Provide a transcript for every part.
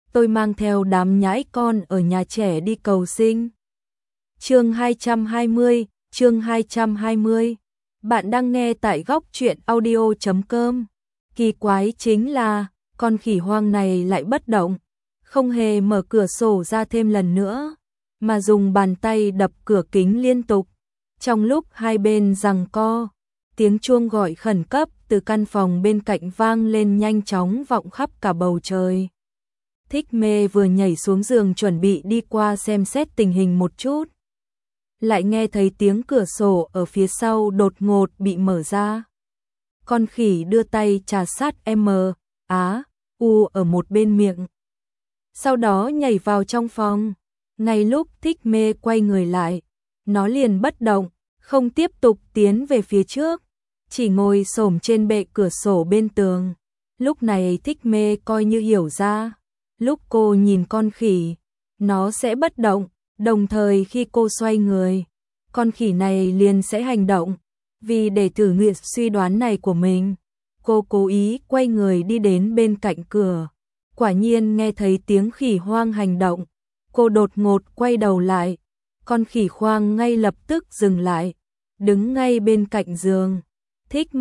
tôi mang theo đám nhãi con ở nhà trẻ đi cầu sinh. Chương 220, chương 220. Bạn đang nghe tại góc truyện audio.com. Kỳ quái chính là, con khỉ hoang này lại bất động, không hề mở cửa sổ ra thêm lần nữa, mà dùng bàn tay đập cửa kính liên tục. Trong lúc hai bên giằng co, tiếng chuông gọi khẩn cấp từ căn phòng bên cạnh vang lên nhanh chóng vọng khắp cả bầu trời. Thích Mê vừa nhảy xuống giường chuẩn bị đi qua xem xét tình hình một chút, lại nghe thấy tiếng cửa sổ ở phía sau đột ngột bị mở ra. Con khỉ đưa tay trà sát U ở một bên miệng, sau đó nhảy vào trong phòng. Ngay lúc Thích Mê quay người lại, nó liền bất động, không tiếp tục tiến về phía trước, chỉ ngồi xổm trên bệ cửa sổ bên tường. Lúc này Thích Mê coi như hiểu ra, lúc cô nhìn con khỉ, nó sẽ bất động, đồng thời khi cô xoay người, con khỉ này liền sẽ hành động. Vì để thử nghiệm suy đoán này của mình, cô cố ý quay người đi đến bên cạnh cửa. Quả nhiên nghe thấy tiếng khỉ hoang hành động, cô đột ngột quay đầu lại, con khỉ hoang ngay lập tức dừng lại, đứng ngay bên cạnh giường. Thích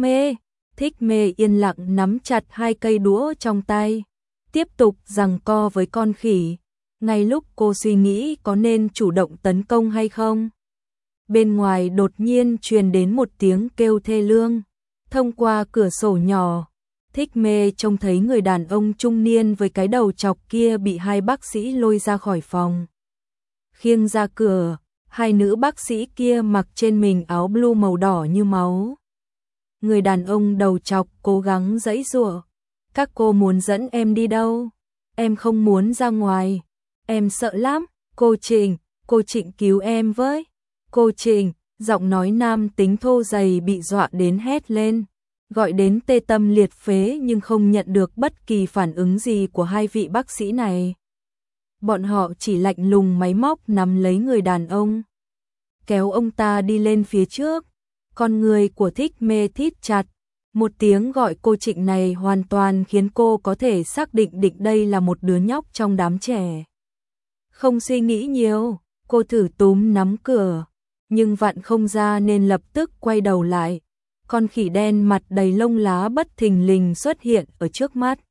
Mê yên lặng nắm chặt hai cây đũa trong tay, tiếp tục giằng co với con khỉ. Ngay lúc cô suy nghĩ có nên chủ động tấn công hay không, bên ngoài đột nhiên truyền đến một tiếng kêu thê lương. Thông qua cửa sổ nhỏ, Thích Mê trông thấy người đàn ông trung niên với cái đầu chọc kia bị hai bác sĩ lôi ra khỏi phòng. Khiêng ra cửa, hai nữ bác sĩ kia mặc trên mình áo blue màu đỏ như máu. Người đàn ông đầu chọc cố gắng giãy giụa. Các cô muốn dẫn em đi đâu? Em không muốn ra ngoài. Em sợ lắm. Cô Trịnh cứu em với. Cô Trịnh, giọng nói nam tính thô dày bị dọa đến hét lên, gọi đến tê tâm liệt phế nhưng không nhận được bất kỳ phản ứng gì của hai vị bác sĩ này. Bọn họ chỉ lạnh lùng máy móc nắm lấy người đàn ông, kéo ông ta đi lên phía trước. Con người của Thích Mê thít chặt. Một tiếng gọi cô Trịnh này hoàn toàn khiến cô có thể xác định đây là một đứa nhóc trong đám trẻ. Không suy nghĩ nhiều, cô thử túm nắm cửa, nhưng vặn không ra nên lập tức quay đầu lại. Con khỉ đen mặt đầy lông lá bất thình lình xuất hiện ở trước mắt.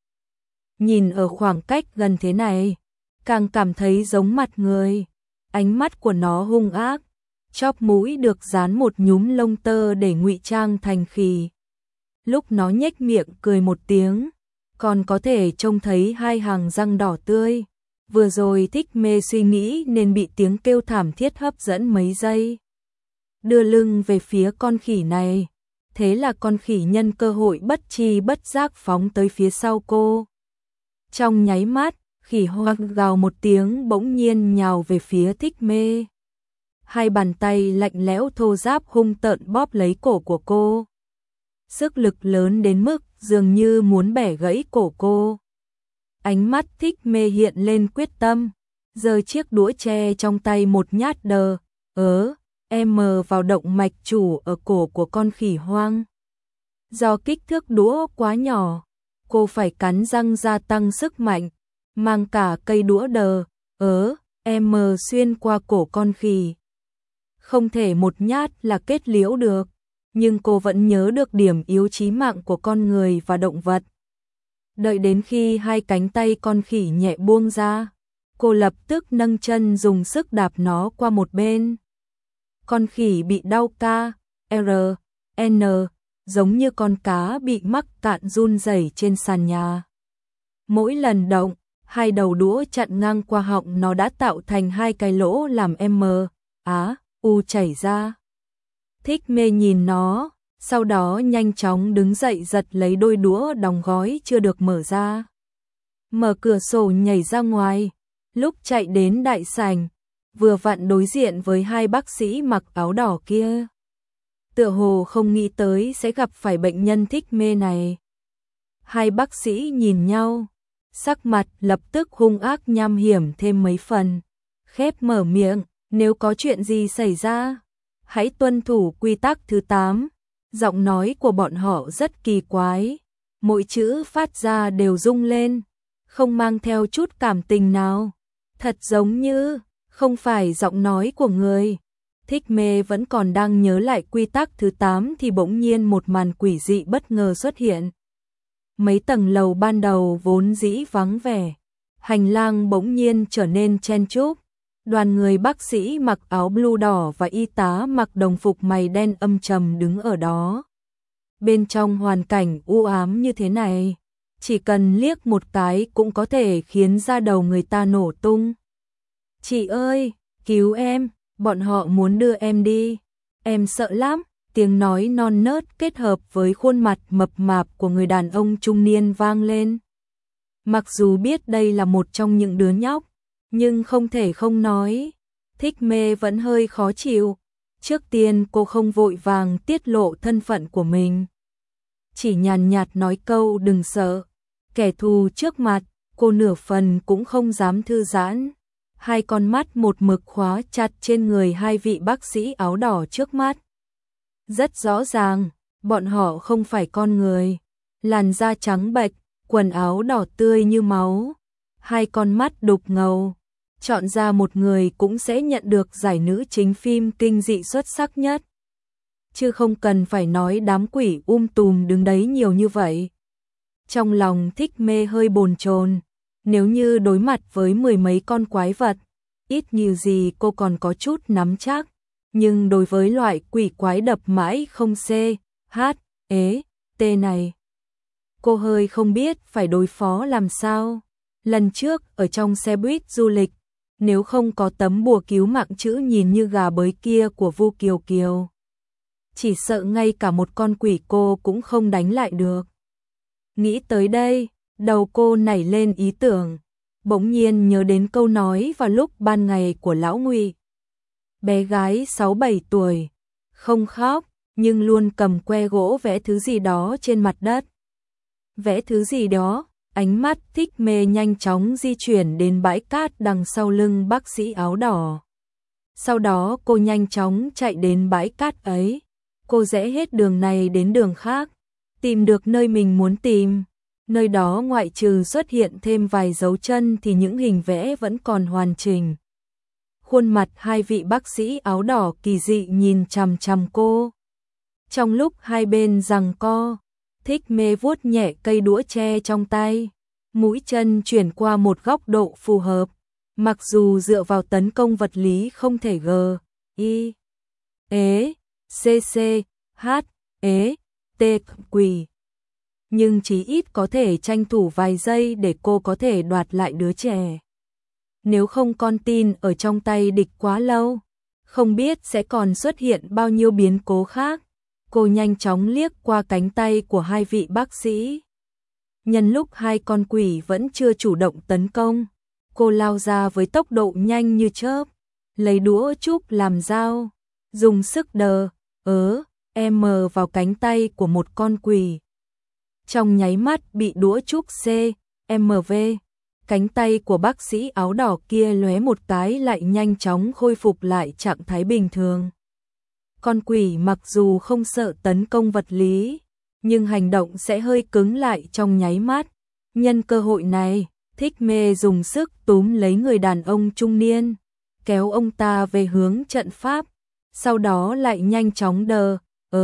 Nhìn ở khoảng cách gần thế này, càng cảm thấy giống mặt người. Ánh mắt của nó hung ác, chóp mũi được dán một nhúm lông tơ để ngụy trang thành khỉ. Lúc nó nhếch miệng cười một tiếng, còn có thể trông thấy hai hàng răng đỏ tươi. Vừa rồi Thích Mê suy nghĩ nên bị tiếng kêu thảm thiết hấp dẫn mấy giây, đưa lưng về phía con khỉ này. Thế là con khỉ nhân cơ hội bất tri bất giác phóng tới phía sau cô. Trong nháy mắt, khỉ hoang gào một tiếng bỗng nhiên nhào về phía Thích Mê. Hai bàn tay lạnh lẽo thô ráp hung tợn bóp lấy cổ của cô. Sức lực lớn đến mức dường như muốn bẻ gãy cổ cô. Ánh mắt Thích Mê hiện lên quyết tâm, giơ chiếc đũa tre trong tay một nhát vào động mạch chủ ở cổ của con khỉ hoang. Do kích thước đũa quá nhỏ, cô phải cắn răng gia tăng sức mạnh, mang cả cây đũa xuyên qua cổ con khỉ. Không thể một nhát là kết liễu được, nhưng cô vẫn nhớ được điểm yếu chí mạng của con người và động vật. Đợi đến khi hai cánh tay con khỉ nhẹ buông ra, cô lập tức nâng chân dùng sức đạp nó qua một bên. Con khỉ bị đau giống như con cá bị mắc cạn run rẩy trên sàn nhà. Mỗi lần động, hai đầu đũa chặn ngang qua họng nó đã tạo thành hai cái lỗ làm U chảy ra. Thích Mê nhìn nó, sau đó nhanh chóng đứng dậy giật lấy đôi đũa đóng gói chưa được mở ra. Mở cửa sổ nhảy ra ngoài, lúc chạy đến đại sảnh, vừa vặn đối diện với hai bác sĩ mặc áo đỏ kia. Tựa hồ không nghĩ tới sẽ gặp phải bệnh nhân Thích Mê này. Hai bác sĩ nhìn nhau, sắc mặt lập tức hung ác nham hiểm thêm mấy phần. Khép mở miệng, nếu có chuyện gì xảy ra, hãy tuân thủ quy tắc thứ 8. Giọng nói của bọn họ rất kỳ quái, mỗi chữ phát ra đều rung lên, không mang theo chút cảm tình nào, thật giống như không phải giọng nói của người. Thích Mê vẫn còn đang nhớ lại quy tắc thứ 8 thì bỗng nhiên một màn quỷ dị bất ngờ xuất hiện. Mấy tầng lầu ban đầu vốn dĩ vắng vẻ, hành lang bỗng nhiên trở nên chen chúc. Đoàn người bác sĩ mặc áo blue đỏ và y tá mặc đồng phục mày đen âm trầm đứng ở đó. Bên trong hoàn cảnh u ám như thế này, chỉ cần liếc một cái cũng có thể khiến da đầu người ta nổ tung. Chị ơi, cứu em, bọn họ muốn đưa em đi. Em sợ lắm, tiếng nói non nớt kết hợp với khuôn mặt mập mạp của người đàn ông trung niên vang lên. Mặc dù biết đây là một trong những đứa nhóc, nhưng không thể không nói. Thích Mê vẫn hơi khó chịu. Trước tiên cô không vội vàng tiết lộ thân phận của mình, chỉ nhàn nhạt nói câu đừng sợ. Kẻ thù trước mặt, cô nửa phần cũng không dám thư giãn. Hai con mắt một mực khóa chặt trên người hai vị bác sĩ áo đỏ trước mắt. Rất rõ ràng, bọn họ không phải con người. Làn da trắng bệch, quần áo đỏ tươi như máu, hai con mắt đục ngầu. Chọn ra một người cũng sẽ nhận được giải nữ chính phim kinh dị xuất sắc nhất. Chứ không cần phải nói đám quỷ tùm đứng đấy nhiều như vậy. Trong lòng Thích Mê hơi bồn chồn. Nếu như đối mặt với mười mấy con quái vật, ít nhiều gì cô còn có chút nắm chắc. Nhưng đối với loại quỷ quái đập mãi không C, H, E, T này, cô hơi không biết phải đối phó làm sao. Lần trước ở trong xe buýt du lịch, nếu không có tấm bùa cứu mạng chữ nhìn như gà bới kia của Vu Kiều Kiều, chỉ sợ ngay cả một con quỷ cô cũng không đánh lại được. Nghĩ tới đây, đầu cô nảy lên ý tưởng, bỗng nhiên nhớ đến câu nói vào lúc ban ngày của lão Ngụy. Bé gái 6-7 tuổi, không khóc, nhưng luôn cầm que gỗ vẽ thứ gì đó trên mặt đất. Vẽ thứ gì đó, ánh mắt Thích Mê nhanh chóng di chuyển đến bãi cát đằng sau lưng bác sĩ áo đỏ. Sau đó cô nhanh chóng chạy đến bãi cát ấy. Cô rẽ hết đường này đến đường khác, tìm được nơi mình muốn tìm. Nơi đó ngoại trừ xuất hiện thêm vài dấu chân thì những hình vẽ vẫn còn hoàn chỉnh. Khuôn mặt hai vị bác sĩ áo đỏ kỳ dị nhìn chằm chằm cô. Trong lúc hai bên giằng co, Thích Mê vuốt nhẹ cây đũa tre trong tay, mũi chân chuyển qua một góc độ phù hợp. Mặc dù dựa vào tấn công vật lý không thể G, I, E, C, H, E, T quỷ, nhưng chí ít có thể tranh thủ vài giây để cô có thể đoạt lại đứa trẻ. Nếu không con tin ở trong tay địch quá lâu, không biết sẽ còn xuất hiện bao nhiêu biến cố khác. Cô nhanh chóng liếc qua cánh tay của hai vị bác sĩ. Nhân lúc hai con quỷ vẫn chưa chủ động tấn công, cô lao ra với tốc độ nhanh như chớp, lấy đũa trúc làm dao, dùng sức đờ, M vào cánh tay của một con quỷ. Trong nháy mắt bị đũa trúc CMV, cánh tay của bác sĩ áo đỏ kia lóe một cái lại nhanh chóng khôi phục lại trạng thái bình thường. Con quỷ mặc dù không sợ tấn công vật lý, nhưng hành động sẽ hơi cứng lại trong nháy mắt. Nhân cơ hội này, Thích Mê dùng sức túm lấy người đàn ông trung niên, kéo ông ta về hướng trận pháp, sau đó lại nhanh chóng đờ,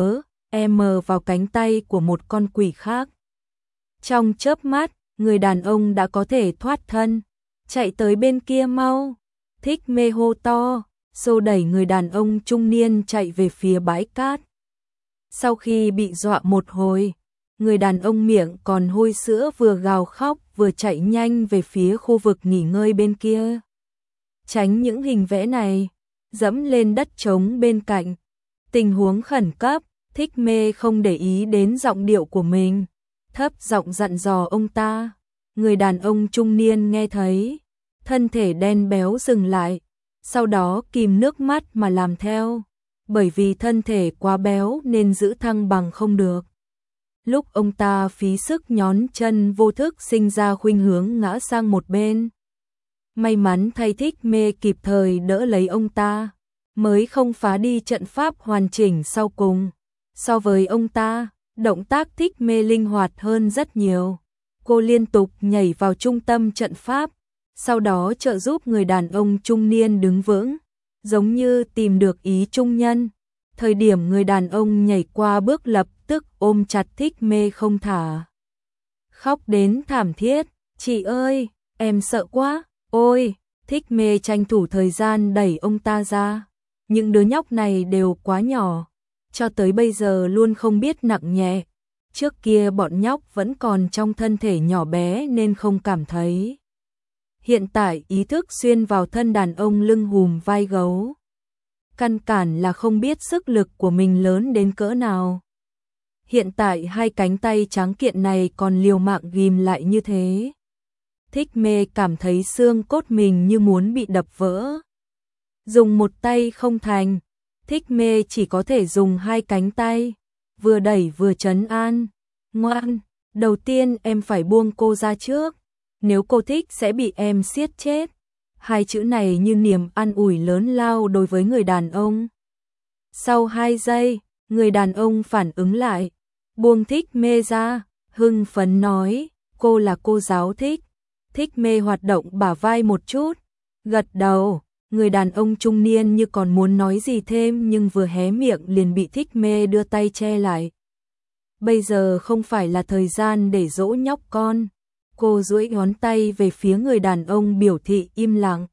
M vào cánh tay của một con quỷ khác. Trong chớp mắt, người đàn ông đã có thể thoát thân, chạy tới bên kia mau. Thích Mê hô to, xô đẩy người đàn ông trung niên chạy về phía bãi cát. Sau khi bị dọa một hồi, người đàn ông miệng còn hôi sữa vừa gào khóc vừa chạy nhanh về phía khu vực nghỉ ngơi bên kia. Tránh những hình vẽ này, dẫm lên đất trống bên cạnh. Tình huống khẩn cấp, Thích Mê không để ý đến giọng điệu của mình, thấp giọng dặn dò ông ta. Người đàn ông trung niên nghe thấy, thân thể đen béo dừng lại, sau đó kìm nước mắt mà làm theo, bởi vì thân thể quá béo nên giữ thăng bằng không được. Lúc ông ta phí sức nhón chân vô thức sinh ra khuynh hướng ngã sang một bên. May mắn thay Thích Mê kịp thời đỡ lấy ông ta, mới không phá đi trận pháp hoàn chỉnh sau cùng. So với ông ta, động tác Thích Mê linh hoạt hơn rất nhiều. Cô liên tục nhảy vào trung tâm trận pháp, sau đó trợ giúp người đàn ông trung niên đứng vững, giống như tìm được ý trung nhân. Thời điểm người đàn ông nhảy qua bước lập tức ôm chặt Thích Mê không thả. Khóc đến thảm thiết, chị ơi, em sợ quá, ôi, Thích Mê tranh thủ thời gian đẩy ông ta ra. Những đứa nhóc này đều quá nhỏ, cho tới bây giờ luôn không biết nặng nhẹ. Trước kia bọn nhóc vẫn còn trong thân thể nhỏ bé nên không cảm thấy. Hiện tại ý thức xuyên vào thân đàn ông lưng hùm vai gấu. Căn bản là không biết sức lực của mình lớn đến cỡ nào. Hiện tại hai cánh tay trắng kiện này còn liều mạng ghim lại như thế. Thích Mê cảm thấy xương cốt mình như muốn bị đập vỡ. Dùng một tay không thành, Thích Mê chỉ có thể dùng hai cánh tay, vừa đẩy vừa trấn an. Ngoan, đầu tiên em phải buông cô ra trước, nếu cô thích sẽ bị em siết chết. Hai chữ này như niềm an ủi lớn lao đối với người đàn ông. Sau 2 giây, người đàn ông phản ứng lại, buông Thích Mê ra, hưng phấn nói, cô là cô giáo Thích. Thích Mê hoạt động bả vai một chút, gật đầu. Người đàn ông trung niên như còn muốn nói gì thêm nhưng vừa hé miệng liền bị Thích Mê đưa tay che lại. Bây giờ không phải là thời gian để dỗ nhóc con. Cô duỗi ngón tay về phía người đàn ông biểu thị im lặng,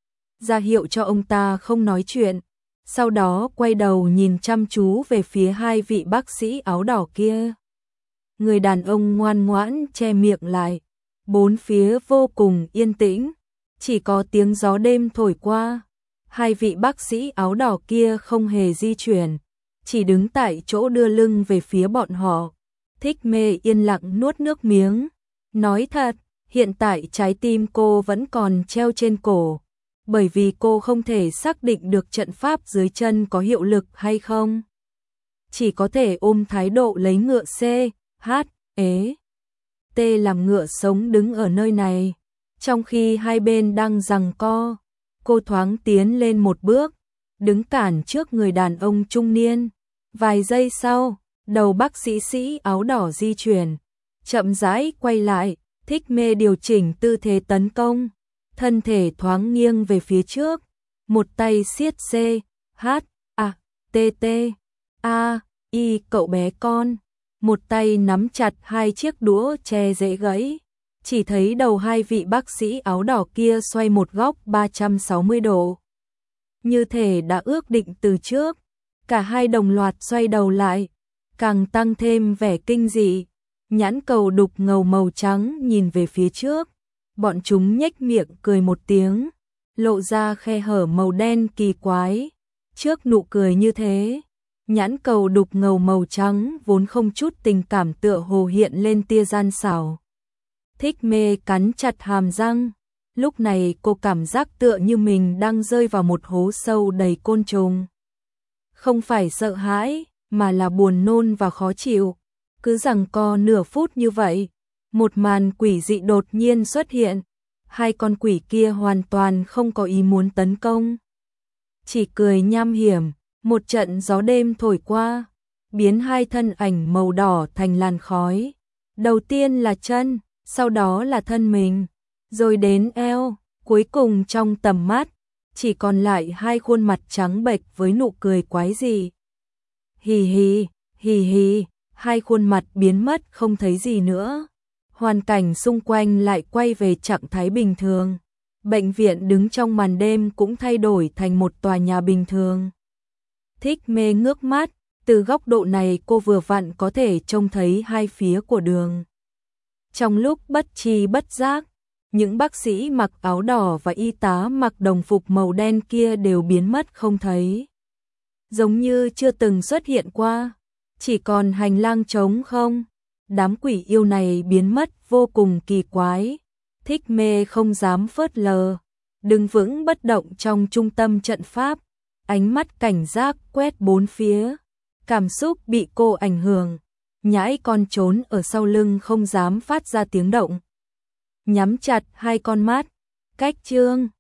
ra hiệu cho ông ta không nói chuyện. Sau đó quay đầu nhìn chăm chú về phía hai vị bác sĩ áo đỏ kia. Người đàn ông ngoan ngoãn che miệng lại. Bốn phía vô cùng yên tĩnh, chỉ có tiếng gió đêm thổi qua. Hai vị bác sĩ áo đỏ kia không hề di chuyển, chỉ đứng tại chỗ đưa lưng về phía bọn họ. Thích Mê yên lặng nuốt nước miếng. Nói thật, hiện tại trái tim cô vẫn còn treo trên cổ, bởi vì cô không thể xác định được trận pháp dưới chân có hiệu lực hay không. Chỉ có thể ôm thái độ lấy ngựa C, H, ế, T làm ngựa sống đứng ở nơi này. Trong khi hai bên đang giằng co, cô thoáng tiến lên một bước, đứng cản trước người đàn ông trung niên. Vài giây sau, đầu bác sĩ áo đỏ di chuyển, chậm rãi quay lại. Thích Mê điều chỉnh tư thế tấn công, thân thể thoáng nghiêng về phía trước, một tay siết C, H, A, T, T, A, I cậu bé con, một tay nắm chặt hai chiếc đũa che dễ gãy. Chỉ thấy đầu hai vị bác sĩ áo đỏ kia xoay một góc 360 độ. Như thể đã ước định từ trước, cả hai đồng loạt xoay đầu lại, càng tăng thêm vẻ kinh dị. Nhãn cầu đục ngầu màu trắng nhìn về phía trước, bọn chúng nhếch miệng cười một tiếng, lộ ra khe hở màu đen kỳ quái. Trước nụ cười như thế, nhãn cầu đục ngầu màu trắng vốn không chút tình cảm tựa hồ hiện lên tia gian xảo. Thích Mê cắn chặt hàm răng, lúc này cô cảm giác tựa như mình đang rơi vào một hố sâu đầy côn trùng. Không phải sợ hãi, mà là buồn nôn và khó chịu. Cứ giằng co nửa phút như vậy, một màn quỷ dị đột nhiên xuất hiện. Hai con quỷ kia hoàn toàn không có ý muốn tấn công, chỉ cười nham hiểm. Một trận gió đêm thổi qua, biến hai thân ảnh màu đỏ thành làn khói. Đầu tiên là chân, sau đó là thân mình, rồi đến eo, cuối cùng trong tầm mắt chỉ còn lại hai khuôn mặt trắng bệch với nụ cười quái dị. Hì hì, hì hì. Hai khuôn mặt biến mất không thấy gì nữa. Hoàn cảnh xung quanh lại quay về trạng thái bình thường. Bệnh viện đứng trong màn đêm cũng thay đổi thành một tòa nhà bình thường. Thích Mê ngước mắt, từ góc độ này cô vừa vặn có thể trông thấy hai phía của đường. Trong lúc bất tri bất giác, những bác sĩ mặc áo đỏ và y tá mặc đồng phục màu đen kia đều biến mất không thấy. Giống như chưa từng xuất hiện qua. Chỉ còn hành lang trống không. Đám quỷ yêu này biến mất vô cùng kỳ quái. Thích Mê không dám phớt lờ, đứng vững bất động trong trung tâm trận pháp, ánh mắt cảnh giác quét bốn phía. Cảm xúc bị cô ảnh hưởng, nhãi con trốn ở sau lưng không dám phát ra tiếng động. Nhắm chặt hai con mắt, cách chương